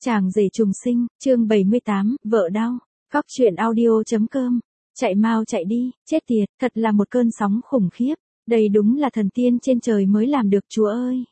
Chàng rể trùng sinh, chương 78, vợ đau. Góc truyện audio.com. Chạy mau chạy đi, chết tiệt, thật là một cơn sóng khủng khiếp. Đây đúng là thần tiên trên trời mới làm được, Chúa ơi.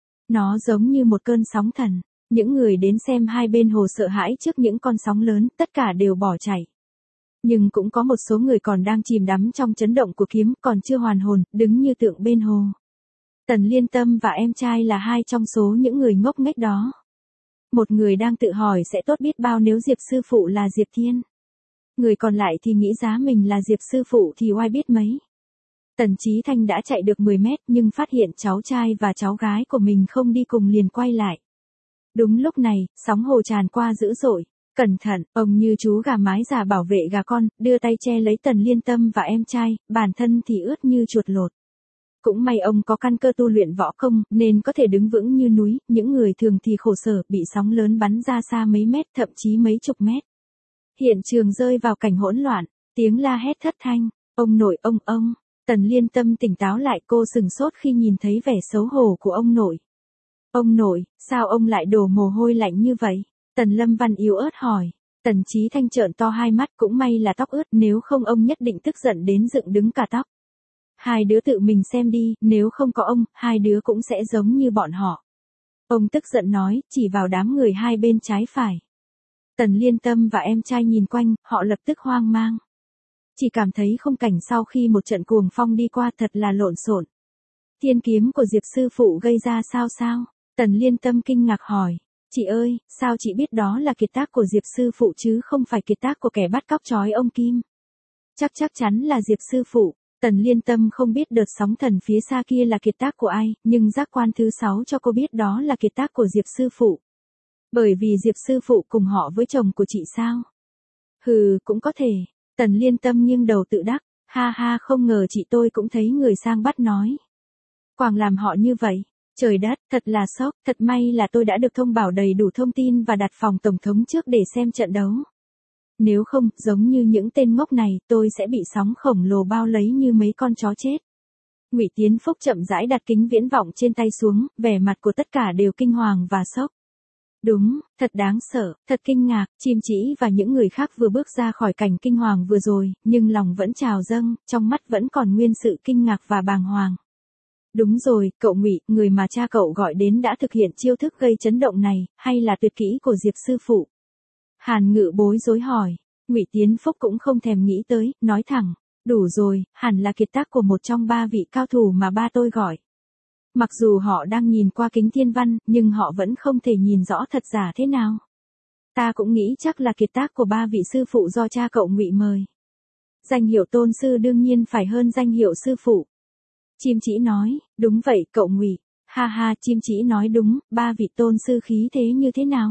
Nó giống như một cơn sóng thần. Những người đến xem hai bên hồ sợ hãi trước những con sóng lớn, tất cả đều bỏ chạy. Nhưng cũng có một số người còn đang chìm đắm trong chấn động của kiếm, còn chưa hoàn hồn, đứng như tượng bên hồ. Tần Liên Tâm và em trai là hai trong số những người ngốc nghếch đó. Một người đang tự hỏi sẽ tốt biết bao nếu Diệp sư phụ là Diệp Thiên. Người còn lại thì nghĩ giá mình là Diệp sư phụ thì oai biết mấy. Tần Chí Thanh đã chạy được 10 mét nhưng phát hiện cháu trai và cháu gái của mình không đi cùng liền quay lại. Đúng lúc này, sóng hồ tràn qua dữ dội. Cẩn thận, ông như chú gà mái già bảo vệ gà con, đưa tay che lấy Tần Liên Tâm và em trai, bản thân thì ướt như chuột lột. Cũng may ông có căn cơ tu luyện võ công, nên có thể đứng vững như núi, những người thường thì khổ sở, bị sóng lớn bắn ra xa mấy mét, thậm chí mấy chục mét. Hiện trường rơi vào cảnh hỗn loạn, tiếng la hét thất thanh, ông nội ông. Tần Liên Tâm tỉnh táo lại, cô sừng sốt khi nhìn thấy vẻ xấu hổ của ông nội. Ông nội, sao ông lại đổ mồ hôi lạnh như vậy? Tần Lâm Văn yếu ớt hỏi. Tần Chí Thanh trợn to hai mắt, cũng may là tóc ướt, nếu không ông nhất định tức giận đến dựng đứng cả tóc. Hai đứa tự mình xem đi, nếu không có ông, hai đứa cũng sẽ giống như bọn họ. Ông tức giận nói, chỉ vào đám người hai bên trái phải. Tần Liên Tâm và em trai nhìn quanh, họ lập tức hoang mang. Chỉ cảm thấy khung cảnh sau khi một trận cuồng phong đi qua thật là lộn xộn. Thiên kiếm của Diệp sư phụ gây ra sao? Tần Liên Tâm kinh ngạc hỏi. Chị ơi, sao chị biết đó là kiệt tác của Diệp sư phụ chứ không phải kiệt tác của kẻ bắt cóc trói ông Kim? Chắc chắn là Diệp sư phụ. Tần Liên Tâm không biết đợt sóng thần phía xa kia là kiệt tác của ai, nhưng giác quan thứ 6 cho cô biết đó là kiệt tác của Diệp sư phụ. Bởi vì Diệp sư phụ cùng họ với chồng của chị sao? Cũng có thể. Tần Liên Tâm nghiêng đầu tự đắc, ha, không ngờ chị tôi cũng thấy người sang bắt nói. Quảng làm họ như vậy. Trời đất, thật là sốc, thật may là tôi đã được thông báo đầy đủ thông tin và đặt phòng tổng thống trước để xem trận đấu. Nếu không, giống như những tên ngốc này, tôi sẽ bị sóng khổng lồ bao lấy như mấy con chó chết. Ngụy Tiến Phúc chậm rãi đặt kính viễn vọng trên tay xuống, vẻ mặt của tất cả đều kinh hoàng và sốc. Đúng, thật đáng sợ, thật kinh ngạc, Chim Chỉ và những người khác vừa bước ra khỏi cảnh kinh hoàng vừa rồi, nhưng lòng vẫn trào dâng, trong mắt vẫn còn nguyên sự kinh ngạc và bàng hoàng. Đúng rồi, cậu Ngụy, người mà cha cậu gọi đến đã thực hiện chiêu thức gây chấn động này, hay là tuyệt kỹ của Diệp sư phụ? Hàn Ngự bối rối hỏi. Ngụy Tiến Phúc cũng không thèm nghĩ tới, nói thẳng, đủ rồi, hẳn là kiệt tác của một trong ba vị cao thủ mà ba tôi gọi. Mặc dù họ đang nhìn qua kính thiên văn, nhưng họ vẫn không thể nhìn rõ thật giả thế nào. Ta cũng nghĩ chắc là kiệt tác của ba vị sư phụ do cha cậu Ngụy mời. Danh hiệu tôn sư đương nhiên phải hơn danh hiệu sư phụ. Chim Chỉ nói, đúng vậy cậu Ngụy. Ha, Chim Chỉ nói đúng, ba vị tôn sư khí thế như thế nào?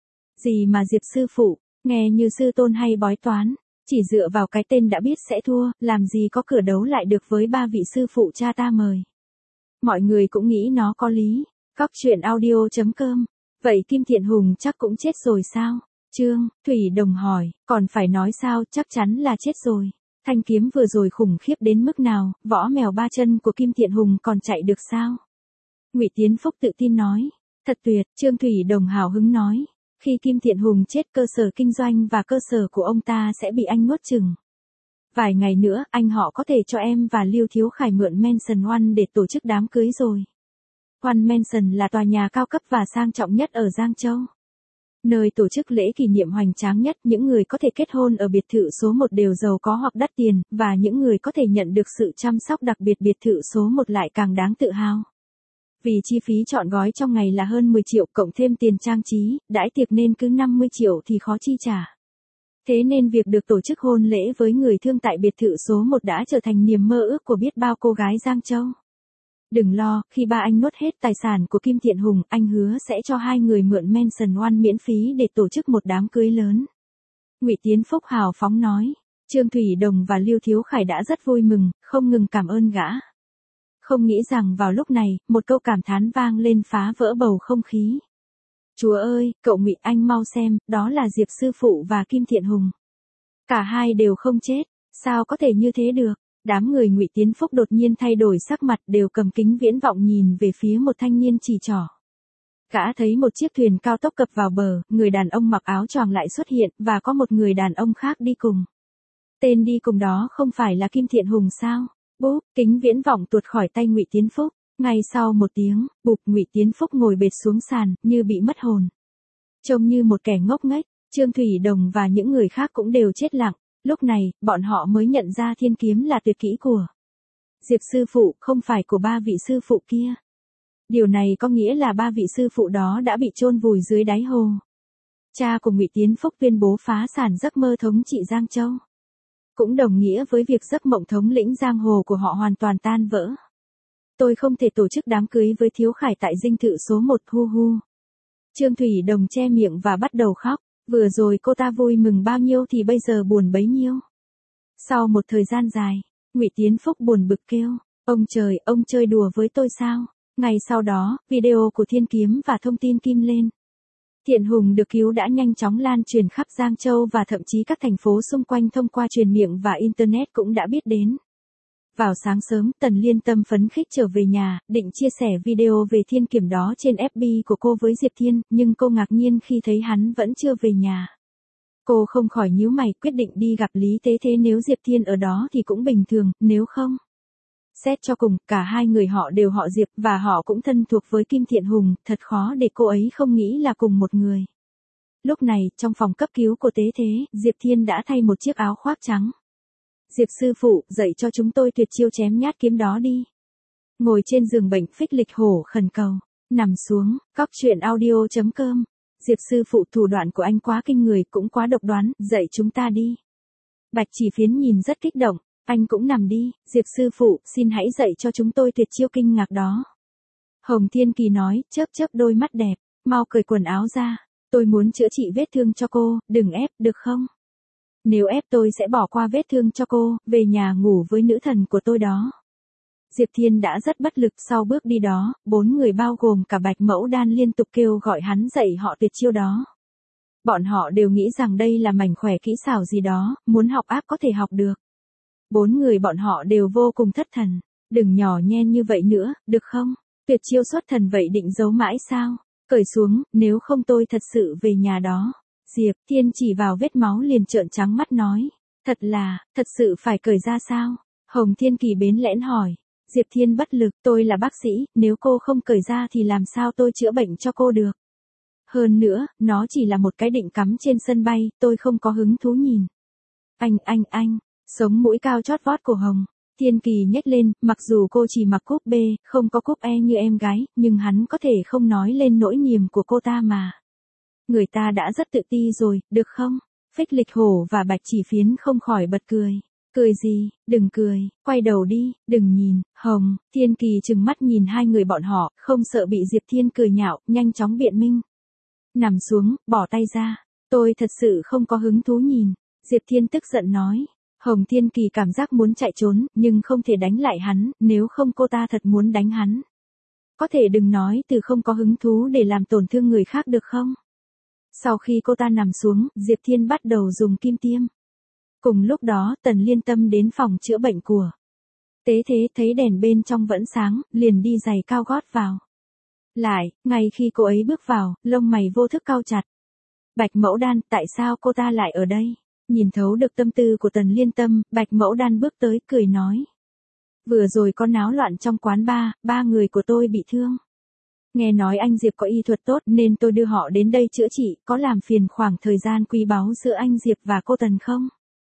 Gì mà Diệp sư phụ, nghe như sư tôn hay bói toán, chỉ dựa vào cái tên đã biết sẽ thua, làm gì có cửa đấu lại được với ba vị sư phụ cha ta mời. Mọi người cũng nghĩ nó có lý. Góc truyện audio.com. Vậy Kim Thiện Hùng chắc cũng chết rồi sao? Trương Thủy Đồng hỏi, còn phải nói sao, chắc chắn là chết rồi. Thanh kiếm vừa rồi khủng khiếp đến mức nào, võ mèo ba chân của Kim Thiện Hùng còn chạy được sao? Ngụy Tiến Phúc tự tin nói. Thật tuyệt, Trương Thủy Đồng hào hứng nói. Khi Kim Thiện Hùng chết, cơ sở kinh doanh và cơ sở của ông ta sẽ bị anh nuốt chửng. Vài ngày nữa, anh họ có thể cho em và Lưu Thiếu Khải mượn Mansion One để tổ chức đám cưới rồi. One Mansion là tòa nhà cao cấp và sang trọng nhất ở Giang Châu. Nơi tổ chức lễ kỷ niệm hoành tráng nhất, những người có thể kết hôn ở biệt thự số 1 đều giàu có hoặc đắt tiền, và những người có thể nhận được sự chăm sóc đặc biệt biệt thự số 1 lại càng đáng tự hào. Vì chi phí trọn gói trong ngày là hơn 10 triệu cộng thêm tiền trang trí, đãi tiệc nên cứ 50 triệu thì khó chi trả. Thế nên việc được tổ chức hôn lễ với người thương tại biệt thự số 1 đã trở thành niềm mơ ước của biết bao cô gái Giang Châu. Đừng lo, khi ba anh nuốt hết tài sản của Kim Thiện Hùng, anh hứa sẽ cho hai người mượn Mansion One miễn phí để tổ chức một đám cưới lớn. Ngụy Tiến Phúc hào phóng nói. Trương Thủy Đồng và Lưu Thiếu Khải đã rất vui mừng, không ngừng cảm ơn gã. Không nghĩ rằng vào lúc này, một câu cảm thán vang lên phá vỡ bầu không khí. Chúa ơi, cậu Ngụy, anh mau xem, đó là Diệp sư phụ và Kim Thiện Hùng. Cả hai đều không chết, sao có thể như thế được? Đám người Ngụy Tiến Phúc đột nhiên thay đổi sắc mặt, đều cầm kính viễn vọng nhìn về phía một thanh niên chỉ trỏ. Gã thấy một chiếc thuyền cao tốc cập vào bờ, người đàn ông mặc áo choàng lại xuất hiện, và có một người đàn ông khác đi cùng. Tên đi cùng đó không phải là Kim Thiện Hùng sao? Bốp, kính viễn vọng tuột khỏi tay Ngụy Tiến Phúc. Ngay sau một tiếng, bụp, Ngụy Tiến Phúc ngồi bệt xuống sàn, như bị mất hồn. Trông như một kẻ ngốc nghếch, Trương Thủy Đồng và những người khác cũng đều chết lặng. Lúc này, bọn họ mới nhận ra thiên kiếm là tuyệt kỹ của Diệp sư phụ, không phải của ba vị sư phụ kia. Điều này có nghĩa là ba vị sư phụ đó đã bị chôn vùi dưới đáy hồ. Cha của Ngụy Tiến Phúc tuyên bố phá sản giấc mơ thống trị Giang Châu. Cũng đồng nghĩa với việc giấc mộng thống lĩnh giang hồ của họ hoàn toàn tan vỡ. Tôi không thể tổ chức đám cưới với Thiếu Khải tại dinh thự số 1 hu hu. Trương Thủy Đồng che miệng và bắt đầu khóc. Vừa rồi cô ta vui mừng bao nhiêu thì bây giờ buồn bấy nhiêu. Sau một thời gian dài, Ngụy Tiến Phúc buồn bực kêu, ông trời, ông chơi đùa với tôi sao? Ngay sau đó, video của Thiên Kiếm và thông tin Kim lên. Thiện Hùng được cứu đã nhanh chóng lan truyền khắp Giang Châu và thậm chí các thành phố xung quanh thông qua truyền miệng và Internet cũng đã biết đến. Vào sáng sớm, Tần Liên Tâm phấn khích trở về nhà, định chia sẻ video về thiên kiểm đó trên FB của cô với Diệp Thiên, nhưng cô ngạc nhiên khi thấy hắn vẫn chưa về nhà. Cô không khỏi nhíu mày, quyết định đi gặp Lý Tế Thế, nếu Diệp Thiên ở đó thì cũng bình thường, nếu không. Xét cho cùng, cả hai người họ đều họ Diệp, và họ cũng thân thuộc với Kim Thiện Hùng, thật khó để cô ấy không nghĩ là cùng một người. Lúc này, trong phòng cấp cứu của Tế Thế, Diệp Thiên đã thay một chiếc áo khoác trắng. Diệp sư phụ, dạy cho chúng tôi tuyệt chiêu chém nhát kiếm đó đi. Ngồi trên giường bệnh, Phích Lịch Hổ khẩn cầu. Nằm xuống, cóc truyện audio.com. Diệp sư phụ, thủ đoạn của anh quá kinh người, cũng quá độc đoán, dạy chúng ta đi. Bạch Chỉ Phiến nhìn rất kích động. Anh cũng nằm đi, Diệp sư phụ, xin hãy dạy cho chúng tôi tuyệt chiêu kinh ngạc đó. Hồng Thiên Kỳ nói, chớp chớp đôi mắt đẹp, mau cởi quần áo ra. Tôi muốn chữa trị vết thương cho cô, đừng ép, được không? Nếu ép tôi sẽ bỏ qua vết thương cho cô, về nhà ngủ với nữ thần của tôi đó. Diệp Thiên đã rất bất lực sau bước đi đó, 4 người bao gồm cả Bạch Mẫu Đan liên tục kêu gọi hắn dạy họ tuyệt chiêu đó. Bọn họ đều nghĩ rằng đây là mảnh khỏe kỹ xảo gì đó, muốn học áp có thể học được. 4 người bọn họ đều vô cùng thất thần. Đừng nhỏ nhen như vậy nữa, được không? Tuyệt chiêu xuất thần vậy định giấu mãi sao? Cởi xuống, nếu không tôi thật sự về nhà đó. Diệp Thiên chỉ vào vết máu liền trợn trắng mắt nói. Thật sự phải cởi ra sao? Hồng Thiên Kỳ bến lẽn hỏi. Diệp Thiên bất lực, tôi là bác sĩ, nếu cô không cởi ra thì làm sao tôi chữa bệnh cho cô được? Hơn nữa, nó chỉ là một cái định cắm trên sân bay, tôi không có hứng thú nhìn. Anh. Sống mũi cao chót vót của Hồng Thiên Kỳ nhếch lên, mặc dù cô chỉ mặc cúp B, không có cúp E như em gái, nhưng hắn có thể không nói lên nỗi niềm của cô ta mà. Người ta đã rất tự ti rồi, được không? Phích Lịch Hổ và Bạch Chỉ Phiến không khỏi bật cười. Cười gì, đừng cười, quay đầu đi, đừng nhìn. Hồng Thiên Kỳ trừng mắt nhìn hai người bọn họ, không sợ bị Diệp Thiên cười nhạo, nhanh chóng biện minh. Nằm xuống, bỏ tay ra. Tôi thật sự không có hứng thú nhìn. Diệp Thiên tức giận nói. Hồng Thiên Kỳ cảm giác muốn chạy trốn, nhưng không thể đánh lại hắn, nếu không cô ta thật muốn đánh hắn. Có thể đừng nói từ không có hứng thú để làm tổn thương người khác được không? Sau khi cô ta nằm xuống, Diệp Thiên bắt đầu dùng kim tiêm. Cùng lúc đó, Tần Liên Tâm đến phòng chữa bệnh của Tế Thế, thấy đèn bên trong vẫn sáng, liền đi giày cao gót vào. Ngay khi cô ấy bước vào, lông mày vô thức cau chặt. Bạch Mẫu Đan, tại sao cô ta lại ở đây? Nhìn thấu được tâm tư của Tần Liên Tâm, Bạch Mẫu Đan bước tới, cười nói. Vừa rồi có náo loạn trong quán bar, 3 người của tôi bị thương. Nghe nói anh Diệp có y thuật tốt nên tôi đưa họ đến đây chữa trị, có làm phiền khoảng thời gian quý báu giữa anh Diệp và cô Tần không?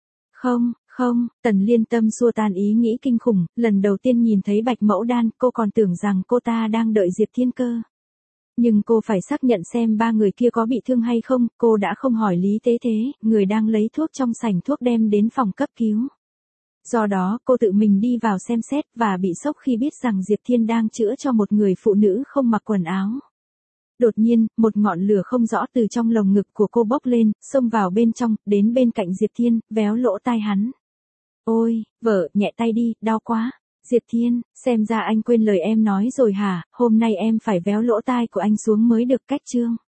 Không, Tần Liên Tâm xua tan ý nghĩ kinh khủng, lần đầu tiên nhìn thấy Bạch Mẫu Đan, cô còn tưởng rằng cô ta đang đợi Diệp Thiên cơ. Nhưng cô phải xác nhận xem 3 người kia có bị thương hay không, cô đã không hỏi Lý Tế Thế, người đang lấy thuốc trong sảnh thuốc đem đến phòng cấp cứu. Do đó, cô tự mình đi vào xem xét và bị sốc khi biết rằng Diệp Thiên đang chữa cho một người phụ nữ không mặc quần áo. Đột nhiên, một ngọn lửa không rõ từ trong lồng ngực của cô bốc lên, xông vào bên trong, đến bên cạnh Diệp Thiên, véo lỗ tai hắn. Ôi, vợ, nhẹ tay đi, đau quá. Diệp Thiên, xem ra anh quên lời em nói rồi hả, hôm nay em phải véo lỗ tai của anh xuống mới được, cách chương.